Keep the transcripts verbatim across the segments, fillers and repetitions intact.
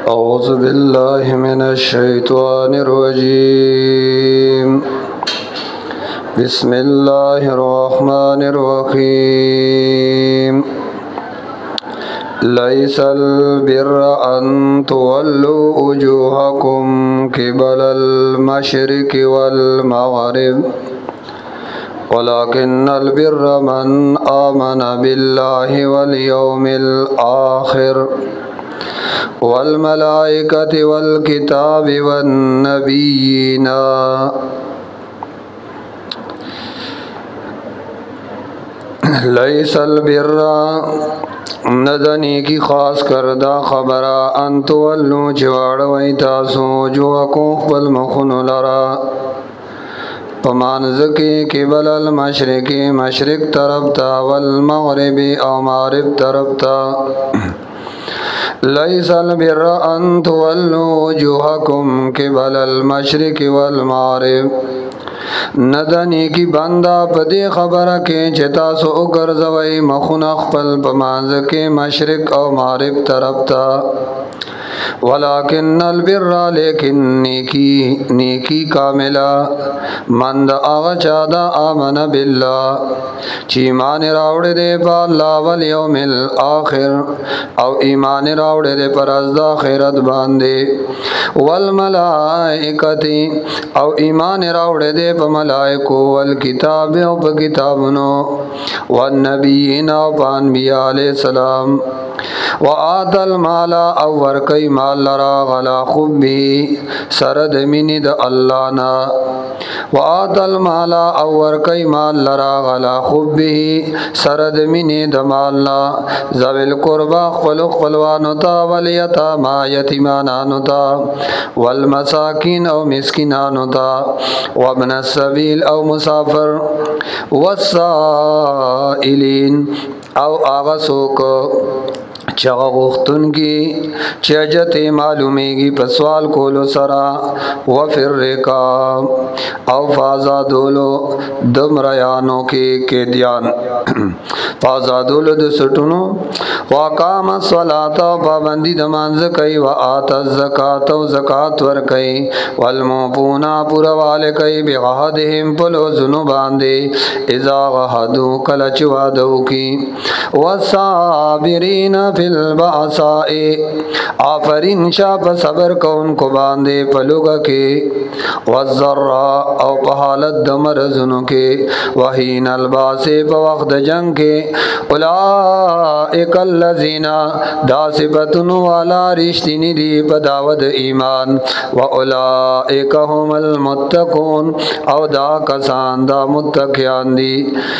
أعوذ بالله من الشيطان الرجيم بسم الله الرحمن الرحيم ليس البر أن تولوا وجوهكم قبل المشرق والمغرب ولكن البر من آمن بالله واليوم الآخر والملائكة والكتاب والنبيين ليس البر ندنی کی خاص کردا خبرا ان تولو چواڑوی تاسو وجوهکم خپل مخونو لرا پمانز کی قبل المشرق مشرق طرف تا والمغرب او مغرب طرف تا ليس البر ان تولوا وجوهكم قبل المشرق والمغرب ندنی کی بندا پدی خبره کې چې تاسو وګرځوي مخونه خپل په مانځ کې مشرق او مغرب طرف ته ولكن البر لیکن نیکی نیکی کاملا من دا آغا چادا آمن بالله چی ایمان راوڑے دے پا اللہ والیوم الاخر او ایمان راوڑے دے پر از دا خیرت باندے والملائکتی او ایمان راوڑے دے پا ملائکو والکتاب او پا کتابنو والنبیین او پا انبیاء علیہ السلام وآت المال او ورکی مال لرا غلا خبی سرد منی دا اللہ نا وآت المال او ورکی مال لرا غلا خبی سرد منی دا مالنا زویل قربا خپلو خپلوانو تا والیتاما یتیمانانو تا والمساکین او مسکنانو تا وابن السبیل او مسافر والسائلین او آغسوک چغا غختن کی چجت معلومی گی پسوال کولو سرا وفر رکاب او فازادولو دم ریانو کی قیدیان فازادولو د سٹونو وقام الصلاة پابندی دمانز کئی و آت الزکاة و زکاة ور کئی والموپونا پوروال کئی بغہدہم پلو زنو باندے اذا غہدو کلچوادو کی والصابرین فی البعصاء آفرین شاپ صبر کون کو باندے پلوگا کے والذرا او پحالت دمرزنو کے وحین الباس پوقت جنگ کے اولائک اللذین دا صفتن والا رشتینی دی پداود ایمان و اولائک هم المتقون او دا کسان دا متقیان دی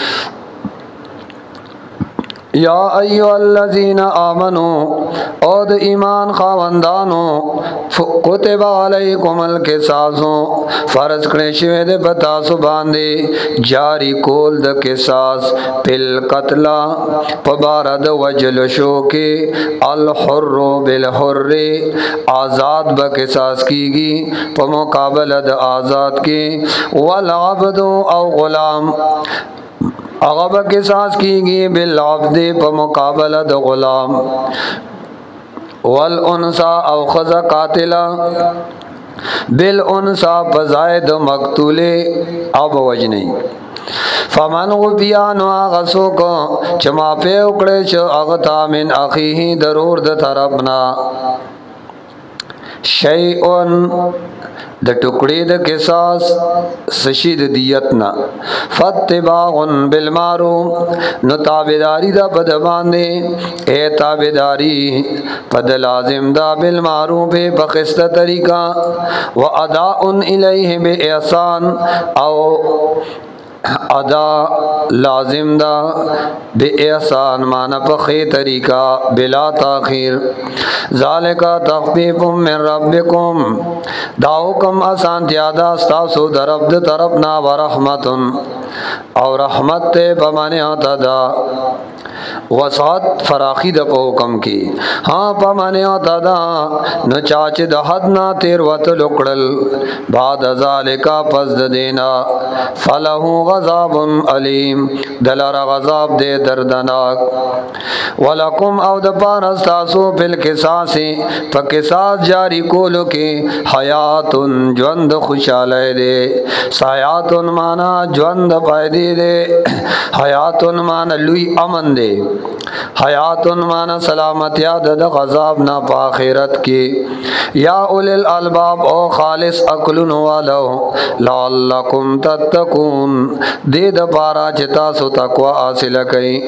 یا ایو الذین آمنو او د ایمان خاوندانو کتب علیکم القصاصو فرض کړی شوی د پتاسو باندې جاری کول د قصاص پل قتل پبار د وجل شو کې الحر بالحر آزاد به قصاص کیږي په مقابله د آزاد کې والعبد او غلام اغب قصاص کی گی بالعبد پا مقابلہ د غلام والانسا او خزا قاتلہ بالانسا پزائد مقتولے او بوجنی فمن غبیانو آغسو کو چما پہ اکڑے چو اغتا من اخیہی درور د طرفنا شیئن د ټوکړې د قصاص سشید دیتنا فتباغن بالمعروف نو تابداری دا پد باندې اے تابداری پد لازم دا بالمعروف بخست طریقہ و اداء الیہ باحسان او ادا لازم دا بے احسان مانا پخی طریقہ بلا تاخیر ذالکا تخفیف من ربکم دا حکم آسان تیادا استاسو درب د طرفنا و رحمت او رحمت تے پمانے آتا دا وسعت فراخی د په حکم کې ها پمانه او تدا نو چاچ د حد نا تیر وت لکړل بعد ذالک پس د دینا فله غضب علیم دلر غضب دې دردناک ولکم او د پار استاسو بل قصاص په قصاص جاری کولو کې حیات ژوند خوشاله دې سایات معنا ژوند پایدې دې حیات معنا لوی امن دې حیات معنا سلامتی د غضب نا په آخرت کې یا اول الالباب او خالص عقل والو لعلکم تتقون دې د بارا چې تاسو تقوا حاصل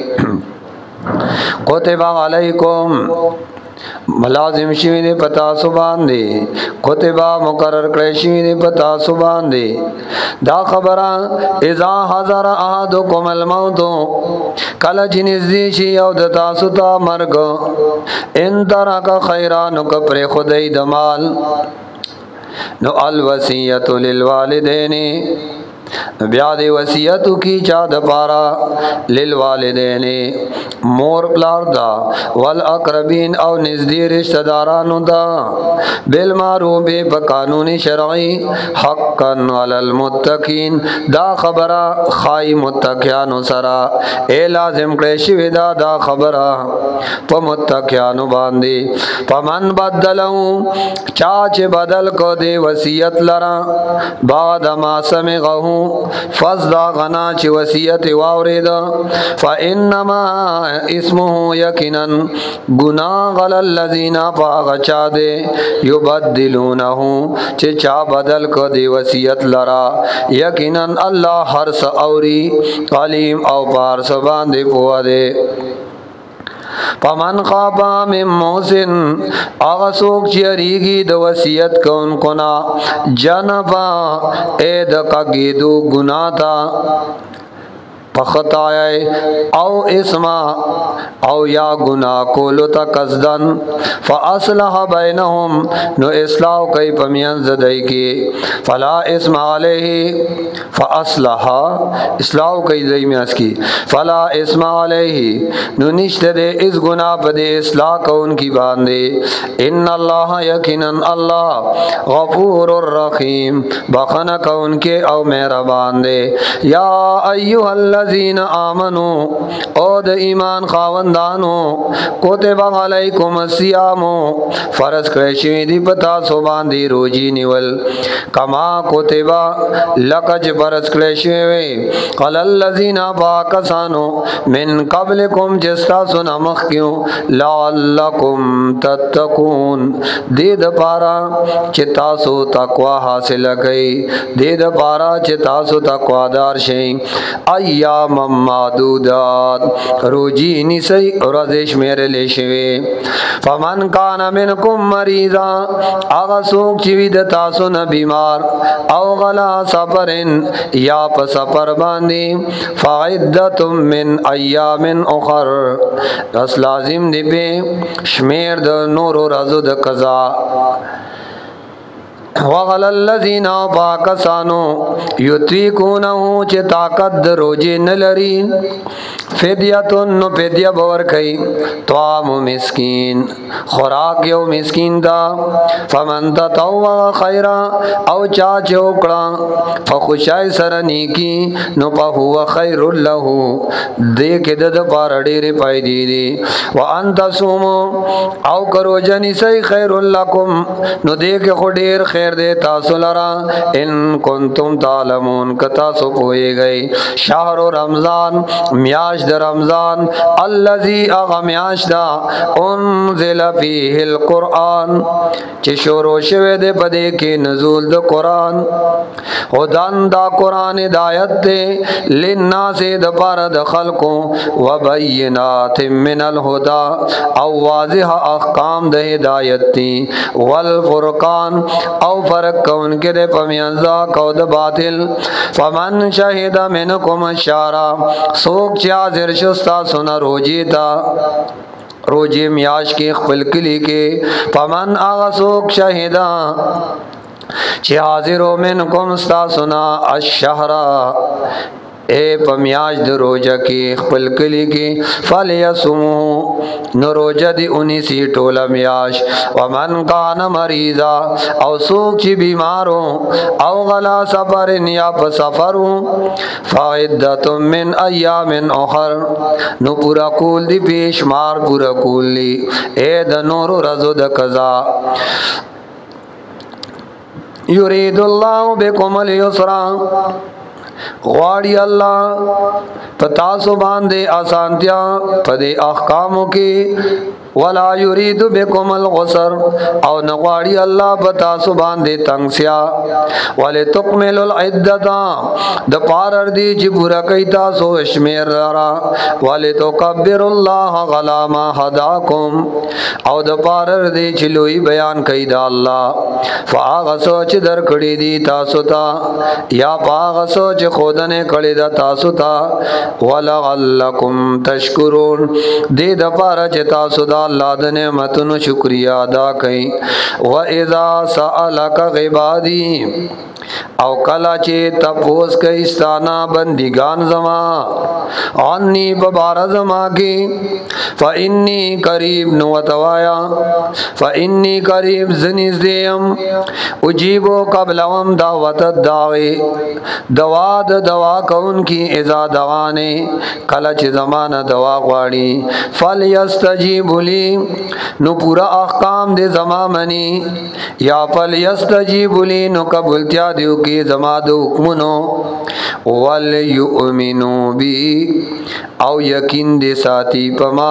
کړئ کتب علیکم ملازم شوی دی پتا سو باندې کتبا مقرر کړی شوی دی پتا سو باندې دا خبره اذا حضر احدکم الموت کله چې نږدې شي او د تاسو ته مرګ ان ترک خیرا نو کپر خدای د مال نو الوصیت للوالدین بیا دی وصیت کی چا د پارا للوالدین مور پلار دا والاقربین او نزدې رشتہ دارانو دا بالمعروف په قانون شرعی حقا علی المتقین دا خبره خای متقیانو سرا اے لازم کړی شوی دا دا خبره په متقیانو باندې پمن بدلو چا چې بدل کو دی وصیت لرا بعد ما سمعه فصدا غنا چې وصیت واورید فانما اسمه یقینا گناہ غل الذین فاغچا دے یبدلونه چې چا بدل کو دی وصیت لرا یقینا الله هر څه اوري علیم او بار څه باندې پوهه دی پمن خابا من موسن آغا سوک چیریگی د وصیت کون کنا جنبا اے دکا گیدو گناہ تا پختایای او اسما او یا گناہ کولو تا قصدن فاصلح بینهم نو اصلاح کئی پمین زدائی کی فلا اسم علیہ فاصلح اصلاح کئی زدائی میاس کی فلا اسم علیہ نو نشت دے اس گناہ پدے اصلاح کون کی باندے ان اللہ یقیناً اللہ غفور الرحیم بخن کون کے او میرا باندے یا ایوہ اللہ الذین آمنو او د ایمان خاوندانو کتب علیکم الصیام فرض کړی شوی دی پتا سو باندې روزي نیول کما کتب لکج فرض کړی شوی قال الذین باکسانو من قبلکم جستا سن مخکیو لعلکم تتقون دې د پارا چې تاسو تقوا حاصل کړئ دې د پارا چې تاسو تقوا دار شئ ایا ممادودات روجی نسی رزش میرے لیشوی فمن کان منکم مریضا آغا سوک چوی د تاسو نا بیمار او غلا سفرن یا پا سفر باندی فعدتم من ایام اخر اس لازم دی بے شمیر د نور و رزو د قضا وغل الذین باکسانو یطیقونه چې طاقت د روزې نه لري فدیتون نو فدیه باور کوي طعام مسکین خوراک یو مسکین دا فمن تطوع خیرا او چا چوکړه فخوشای سره نیکی نو په هو خیر له دې کې د پاره ډېرې پایدې دي وان تصوموا او کرو جنې سي خیر لکم نو دې کې خو ډېر خیر دے تاسو لرا ان کنتم تعلمون کتا سو پوئے گئی شہر رمضان میاش د رمضان الذي اغمیاش دا انزل فيه القرآن چې شروع شوه دے پدے کې نزول د قرآن هدان دا قرآن ہدایت دے للناس د پار د خلقو وبینات من الهدى او واضح احکام د ہدایت دی والفرقان او فرق کون کے دے پمیانزا کو د باطل فمن شہد منکم الشارع سوک چا زرشستا سنا روجی تا روجی میاش کے خپل کلی کے فمن آغا سوک شہدہ چی حاضرو منکم ستا سنا الشہرہ اے پمیاج د روزه کې خپل کلی کې فلیصمو نو روزه دی اونی سی ټوله میاش ومن کان مریضا او څوک چې بیمارو او غلا سفر یا په سفرو فعدت من ایام اخر نو پورا کول دی پیشمار پورا کول دی اے د نور رزو د قضا یرید الله بكم اليسر غواړي الله پتا سو باندې آسانتیا پدې احکامو کې ولا یرید بكم الغسر او نغواړي الله پتا سو باندې تنگسیا ولتکمل العددا د پارر دی چې پورا کوي تاسو شمیر را ولتکبر الله غلا ما هداکم او د پارر دی چې لوی بیان کوي د الله فاغ سوچ در کړی دی تاسو ته یا پاغ سوچ خودنه کړی دا تاسو ته ولعلکم تشکرون دې د پاره چې تاسو د الله د نعمتونو شکریا ادا کړئ و اذا سالک عبادی او کلا چې تپوس کوي استانا بندگان زما انی ببار زما کی فانی قریب نو توایا فانی قریب زنیز دیم اجیبو قبلهم دعوت الداعی دوا د دوا کون کی اذا دعانے کلا چې زمانہ دوا غواړي فلیستجیب لی نو پورا احکام دے زما منی یا فلیستجیب لی نو قبولتیا دیو کی زما دو حکمونو ولیؤمنو بی او یقین دے ساتھی پما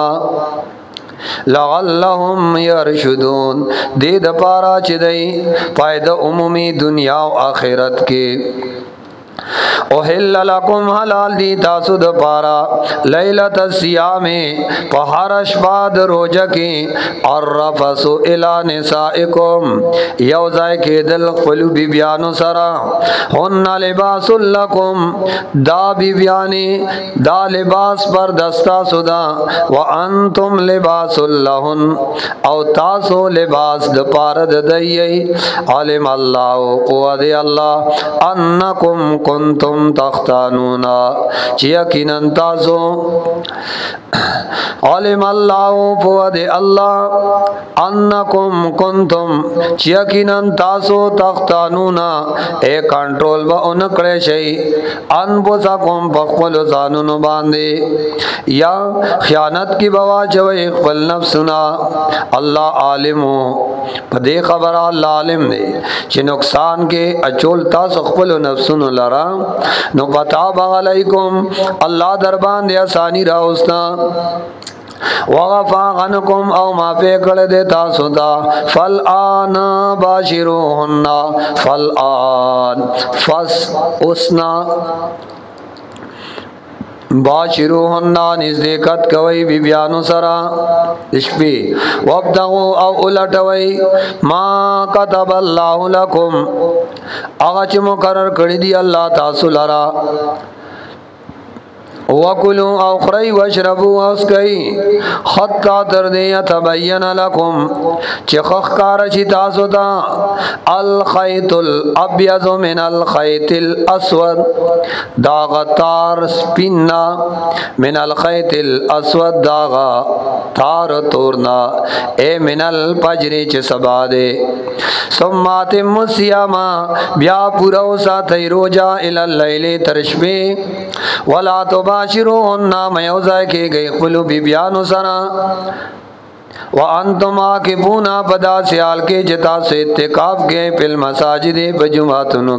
لعلهم يرشدون دے د پارا چې دی فائدہ عمومی دنیا او آخرت کې اوحل لکم حلال دی تاسو د پارا لیلۃ الصیام پہارش بعد روزہ کې الرفث الی نسائکم یوزای کې دل خپل بی بیانو سرا هن لباس لکم دا بی بیانی دا لباس پر دستا سودا وانتم لباس لهن او تاسو لباس د پار د دی علم الله قوت الله انکم کنتم تختانونا چی یقینا تاسو علم الله فود الله انکم کنتم چی یقینا تاسو تختانونا اے کنټرول و اون کړی شي ان بوسا کوم بخل ځانونو باندې یا خیانت کی بوا چوي خپل نفسنا الله عالم پدې خبر الله عالم دی چې نقصان کې اچول تاسو خپل نفسونو لرا نو پتا علیکم الله دربان دی آسانی راوستا وغفا عنکم او ما پہ کڑ دے تاسو دا فالآن باشروہن فالآن فس اسنا باشروهن نزدېکت کوي بی بیانو سرا شپې وابدغو او الټوي ما كتب الله لكم هغه چې مقرر کړی دی الله تاسو لرا وکلوا او خری واشربوا اسکئی حتا تر دې تبین لكم چې خخکار شي تاسو ته الخيط الابيض من الخيط الاسود داغ تار سپینا من الخيط الاسود داغ تار تورنا اے من الفجر چې سبا دے ثم اتم الصيام بیا پورا ساتي روزا ال الليل ترشبه ولا باشروهن میوزای کې گئی خپل بی بیانو سره وانتم عاکفون پدا سیال کې جتا سے اعتکاف کې په مساجد په جمعاتونو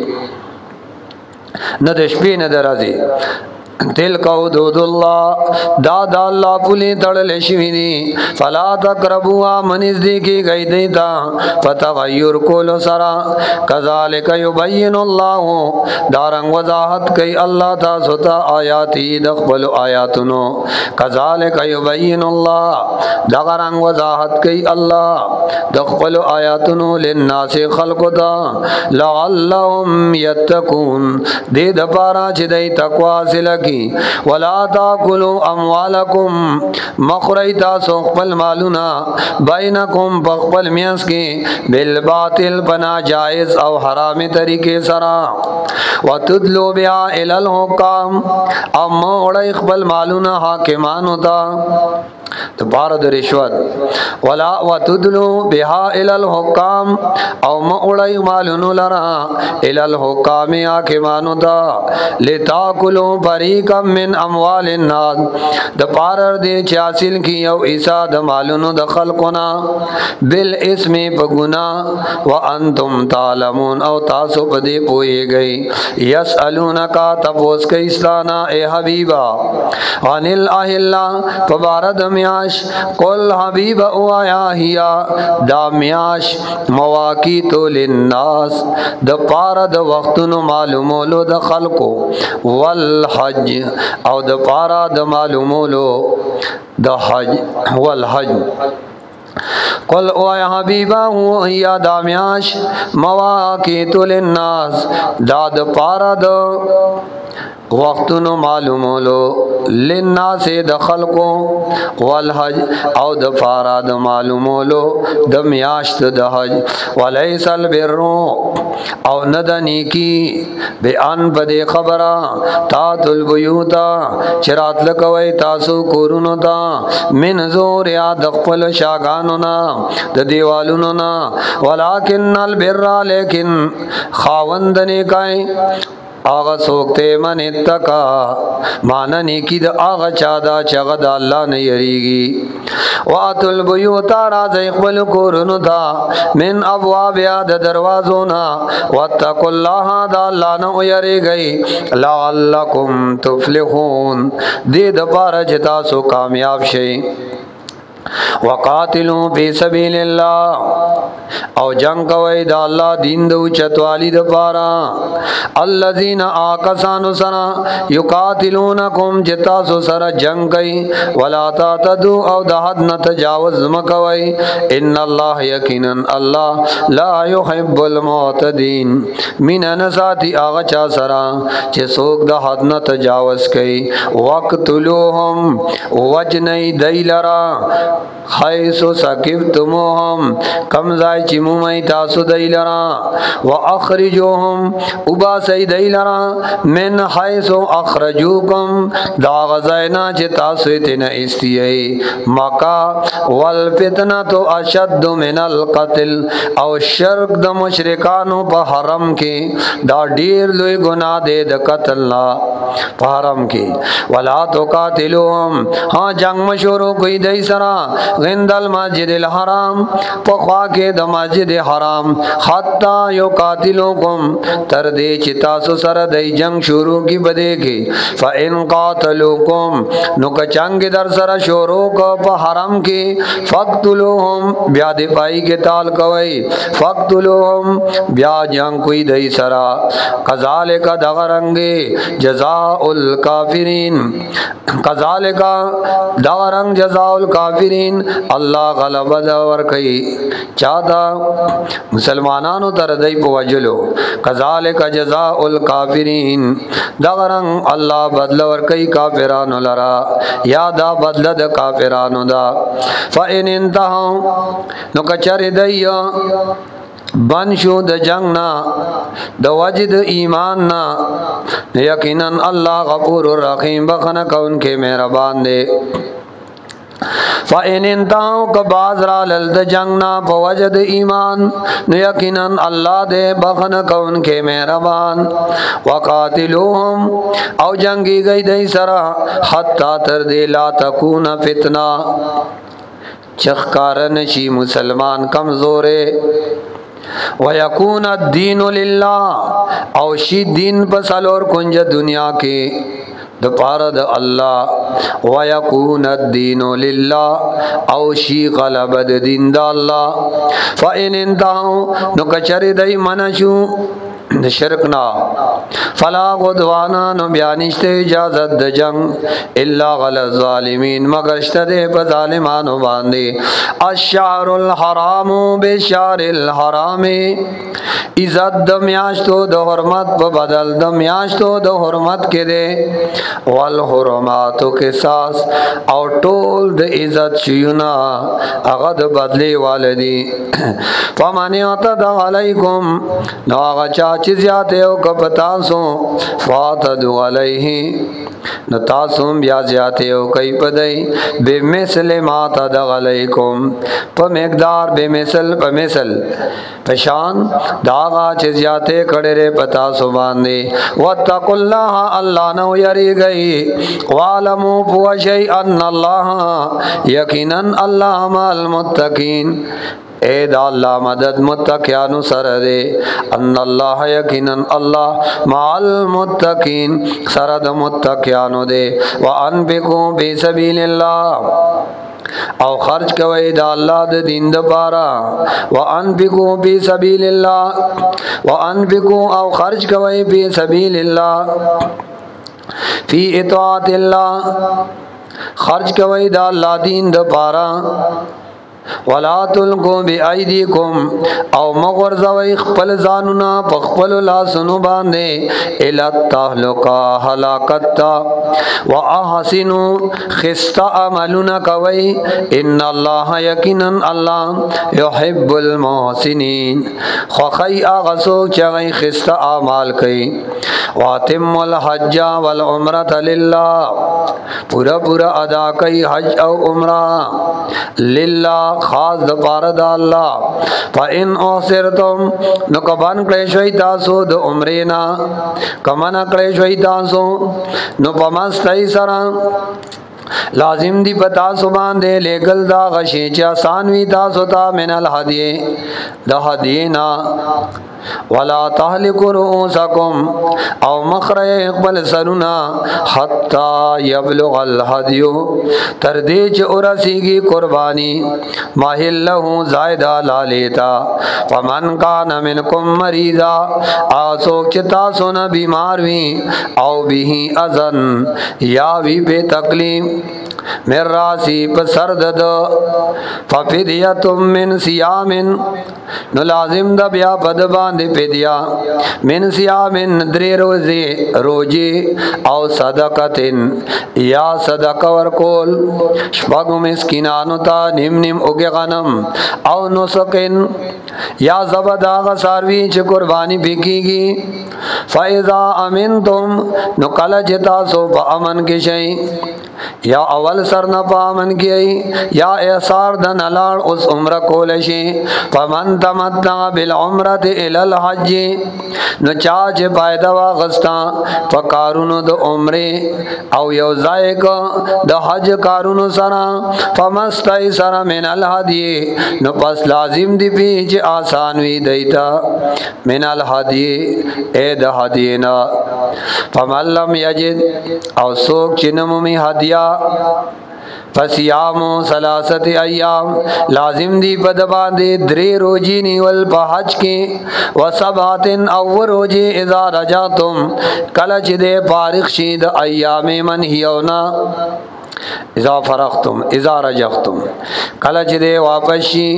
کې نه د شپې نه درازي تلک حدود الله دا دا الله پولی تړل شوی دي فلا تقربوا منزدیکی گئی دیتا فتغیر کول سرا کذالک یبین الله دارنګ وضاحت کوي الله تاسو ته آیاتی د خپل آیاتونو کذالک یبین الله دارنګ وضاحت کوي الله د خپل آیاتونو للناس خلق دا لعلهم یتقون دې د پاره چې د تقوا سره کی ولا تاکلوا اموالکم مخری تاسو خپل مالونا بینکم بخپل میاس کی بالباطل بنا جائز او حرام طریقے سرا وتدلوا بها الى الحکام اما وړي خپل مالونا حاکمانو ته تو بارد رشوت ولا وتدلوا بها الى الحکام او ما وړي مالونو لرا الى الحکام حاکمانو ته لتاکلوا فریقا من اموال الناس د پارر دې چې حاصل کی او عیسا د مالونو د خلقنا بالاسم بغنا وانتم تعلمون او تاسو په دې پويږئ يسالونک تبوس کیستانا اے حبیبا عن الاهلا فبارد میاش قل حبیب او آیا ہیا دا میاش مواقیت للناس د پارا د وختونو معلومولو د خلقو والحج او د پارا د معلومولو د حج والحج قل او یا حبیبا هو یا دامیاش مواقیت للناس داد پارا د وقتونو معلومولو للناس د خلقو والحج او د فارا د معلومولو د میاشت د حج وليس البر او ندنی کی بیان بده خبره تات البیوتا چرات لکوي تاسو کورونو تا من زور یا د خپل شاګانو نا د دیوالونو نا ولکن البر لیکن خاوندنه کای آغا سوکتے من اتقا مانا نیکی دا آغا چادا چاگا دا اللہ نیریگی واتو البیوتا راز اقبل کورنو دا من ابواب یاد دروازونا واتقو اللہ دا اللہ نو یری گئی لعلکم تفلحون دی دا پارا جتا سو کامیاب شئی وقاتلوا فی سبیل اللہ او جنگ کوي دا الله دین دو چتوالی د پارا الذين آکسانو سنا یقاتلونکم جتا سو سره جنگ کوي ولا تعتدوا او د حد نه تجاوز مکوي ان الله یقینا الله لا يحب المعتدين من نساتی اغه چا سرا چې څوک د حد نه تجاوز کوي وقتلوهم وجنی دیلرا حیث سکفتموهم کم ځای چې مومي تاسو دیلرا واخرجوهم وباسي دیلرا من حیث اخرجوکم دا غزاینا چې تاسو ته نه استیي مکا والفتنه اشد من القتل او شرک د مشرکانو په حرم کې دا ډیر لوی ګناه دی د قتل لا په حرم کې ولا تقاتلوهم ها جنگ مشورو کوي دای سرا غند المسجد الحرام پخوا کې د مسجد حرام حتا یو قاتلوکم تر دې چې تاسو سره د جنگ شروع کی بده کې فإن قاتلوکم نو کچنګ در سره شروع کو په حرم کې فقتلوهم بیا دې پای کې تال کوي فقتلوهم بیا جنگ کوي دای سرا کذالک دغرنګ جزاء الکافرین کذالک دغرنګ جزاء الکافرین الله غلبه دا ور کوي چادا مسلمانانو تر دای په وجلو کذالک جزاء الکافرین دغرنګ الله بدل ور کوي کافرانو لرا یا دا بدل د کافرانو دا فإن انتهوا نو کچری دایو بن شو د جنگ نا د وجد ایمان نا یقینا الله غفور الرحیم بخنه کون کې مهربان دی فإن انتهوا كباز را للد جنگنا فوجد ایمان یقینا الله دې بخنه کون کې مهربان وقاتلوهم او جنگي گئی دای سرا حتا تر دې لا تکون فتنه چخکارن شي مسلمان کمزورې ويكون الدين لله او شي دین بسالور کنج دنیا کې د پاره د الله ويكون الدين لله او شي غلب د دین د الله فإن انتهوا نو کچری دای منشو د شرک نا فلا غدوانا نو بیانشته اجازت د جنگ الا غل الظالمین مگر شته د ظالمانو باندې الشهر الحرام بشهر الحرام عزت د میاشتو د حرمت په بدل د میاشتو د حرمت کې ده والحرمات قصاص او ټول د عزت شیونه هغه د بدلی والدی فمن اعتدى علیکم نو هغه چا چې زیاته او کپتاسو فاتدوا علیه نو تاسو بیا زیاته او کوي پدای به مثل ما تدغ علیکم په مقدار به مثل په مثل پشان داغا چې زیاته کړه ر پتا سو باندې وتق الله الله نو یری گئی والمو بوشی ان الله یقینا الله مع المتقین اے دا اللہ مدد متقیانو سر دے ان اللہ یقینا اللہ مع المتقین سر دا متقیانو دے وانفقوا فی سبیل اللہ او خرج کوي دا الله د دین د پارا وانفقوا فی سبیل الله وانفقوا او خرج کوي فی سبیل الله فی اطاعت الله خرج کوي دا الله دین د پارا ولا تلقوا بأيديكم او مغرزوي خپل ځانونه په خپل لاسونو باندې الى التهلكه هلاکت واحسنوا خست عملنا کوي ان الله يقينا الله يحب المحسنين خوخي اغسو چغي خست اعمال کوي واتم الحج والعمره لله پورا پورا ادا کوي حج او عمره لله خاص د پاره د الله فإن اوسرتم نو کبان کړی شوي تاسو د عمرینا کمن کړی شوي تاسو نو پمستای سره لازم دی پتا سو باندې لګل دا غشي چا سانوي تاسو ته من الهدی د هدینا ولا تهلكوا رؤوسكم او مخره اقبل سرنا حتا يبلغ الهدي تر دې چې اورسیږي قرباني ماهل له زائد لالیتا فمن كان منكم مريضا اسو چې تاسو نه بیمار وي او به اذن یا وی به تکلیف مر راسی په سر د ففدیه من صيام نو لازم د بیا بد باندې فدیا من صيام درې روزي روزي او صدقاتن یا صدقه ورکول شپږ مسکینانو ته نیم نیم اوګه غنم او نو سکن یا زبدا غساروی چې قربانی بکیږي فاذا امنتم نو کله چې تاسو په امن کې شئ یا اول سر نه پامن کی یا احصار د نلال اوس عمره کول شي فمن تمتع بالعمره الى الحج نو چا چې فائدہ واغستا فکارونو د عمره او یو ځای کو د حج کارونو سره فمستای سره من الهدی نو پس لازم دی پی چې آسان وی دیتا من الهدی اے د هدینا فمن لم یجد او سوک چنمومی هدیا فصیامو ثلاثت ایام لازم دی پد باندې درې روزي نیول په حج کې وسباتن او روزي اذا رجعتم کله چې د فارغ شي د ایام منهیونا اذا فرغتم اذا رجعتم کله چې د واپس شي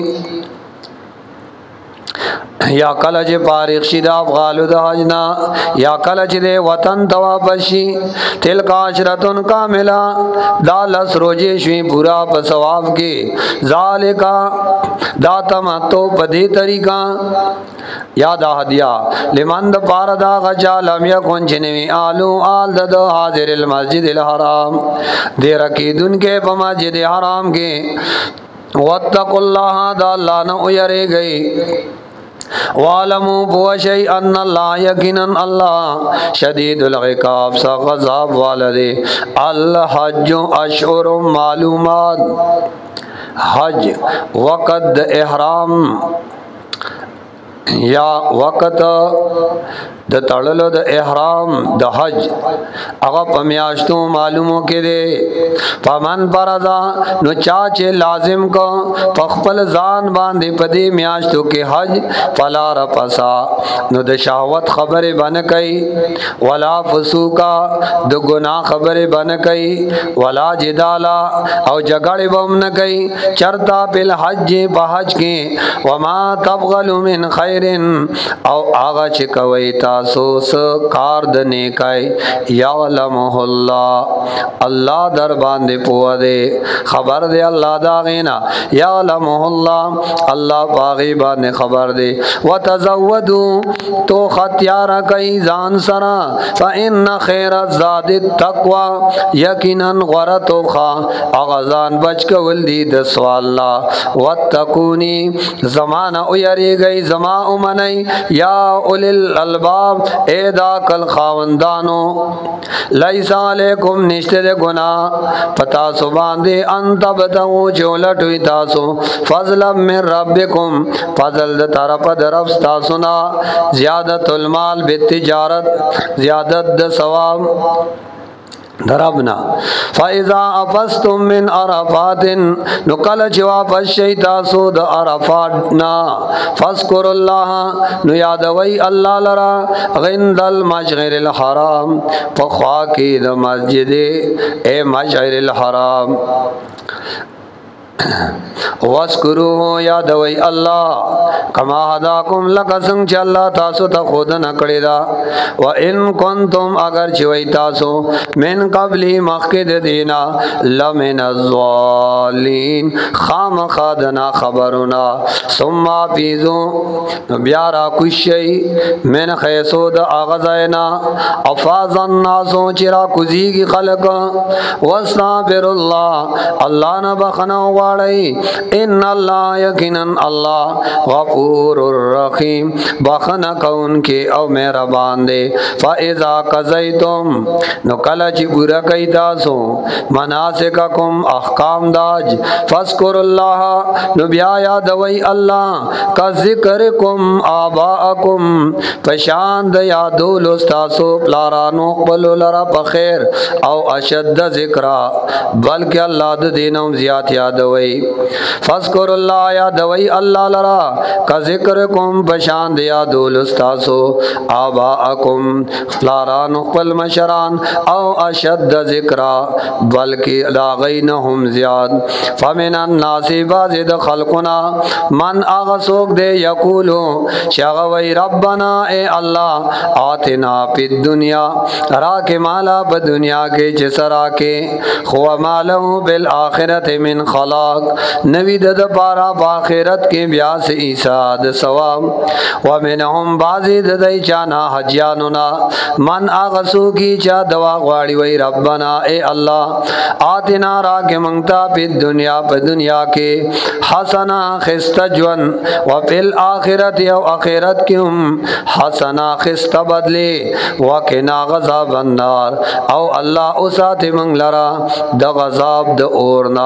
یا کله چې فارغ شي د افغالو د حجنا یا کله چې د وطن توافش شي تلک عشرتن کاملا دا لس روزي شوي پورا په ثواب کې ذالکا دا تمتو په دې طریقہ یا دا هدیا لمن د پار دا غچا لم یکن چنوی آلو آل د حاضر المسجد الحرام دې رکیدن کې په مسجد حرام کې واتقوا الله دا الله نو یری گئی وعلموا بوشی ان اللہ یقینا اللہ شدید العقاب سا غضب والدے الحج اشہر معلومات حج وقت احرام یا وقت د تړلو د احرام د حج هغه په میاشتو معلومو کې دی فمن فرضا نو چا چې لازم کو په خپل ځان باندې په دې میاشتو کې حج فلا رفسا نو د شهوت خبره باندې کوي ولا فسوقا د ګناه خبره باندې کوي ولا جدالا او جګړه بم نه کوي چرتا بل حج په حج کې وما تبغلوا من خیر او هغه چې کوي تاسو س کار د نیکای یعلمه الله الله در باندې پوهه دی خبر دی الله دا غینا یعلمه الله الله باغی باندې خبر دی وتزودوا تو ختیار کوي ځان سره فإن خیر الزاد التقوى یقینا غرتوخا اغزان بچ کول دی د سوال الله وتقونی زمانہ او یریږي زما اومنی یا اول الالباب ادا کل خاوندانو لیس علیکم نشته گناہ پتا سو باندې انت بتو چولټوي تاسو فضل من ربکم فضل د طرف درف تاسو نا زیادت المال بالتجارت زیادت د ثواب دربنا فاذا افستم من عرفات نقل جواب الشیطاسو د عرفات نا فذكر الله نو یادوي الله لرا غند المشعر الحرام فخوا کی د مسجد اے مشعر الحرام واسکرو یادوي الله کما هداکم لکسنگ چ الله تاسو ته خود نه کړی دا و ان کنتم اگر چوي تاسو من قبل مخکد دینا لمن الظالین خام خادنا خبرنا ثم فیزو بیا را کوشي من خیسو د اغزینا افاظ الناس چرا کوزیږي خلق واستغفر الله الله نه بخنو ان الله یقینا الله غفور الرحیم بخنه کون کې او مهربان دی فاذا قضیتم نو کله چې ګور کوي تاسو مناسککم احکام داج فذكر الله نو بیا یادوي الله کا ذکرکم آباءکم فشان د یادول تاسو پلارانو خپل لرا په خیر او اشد ذکر بلکې الله د دینوم زیات یادوي فذكر الله یادوي الله لرا کا ذکرکم بشان دیا دول استاسو آباءکم لاران خپل مشران او اشد ذکر بلکې لاغینهم زیاد فمن الناس بعض خلقنا من اغسوک دے یقولو شغوی ربنا اے اللہ آتنا پی الدنیا راک مالا پا دنیا کے جسرا کے خو مالو بالآخرت من خلاق نوی د پارا باخرت کے بیاس عیسیٰ د ثواب ومنهم بعضی د دی چانا حجیانونا من آغسو کی چا دوا غواړي وی ربنا اے اللہ آتنا راک منگتا پی دنیا پا دنیا کے حسنا خست جون وفی الاخرت یو آخرت کیوں حسنا خست بدلے وکنا غضاب النار او اللہ اسات منگ لرا د غضاب د اورنا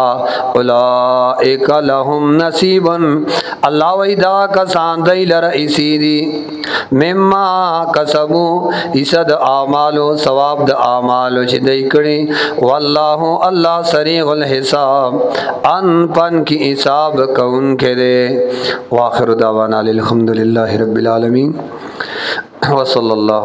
اولائک لهم نصیب اللہ ویدا کسان دی لرا اسی دی مما کسبو اسد آمالو ثواب د آمالو چی دی کڑی واللہ اللہ سریع الحساب ان پن کی حساب کون کے دے واخر دعوانا الحمدللہ رب العالمین وصلی اللہ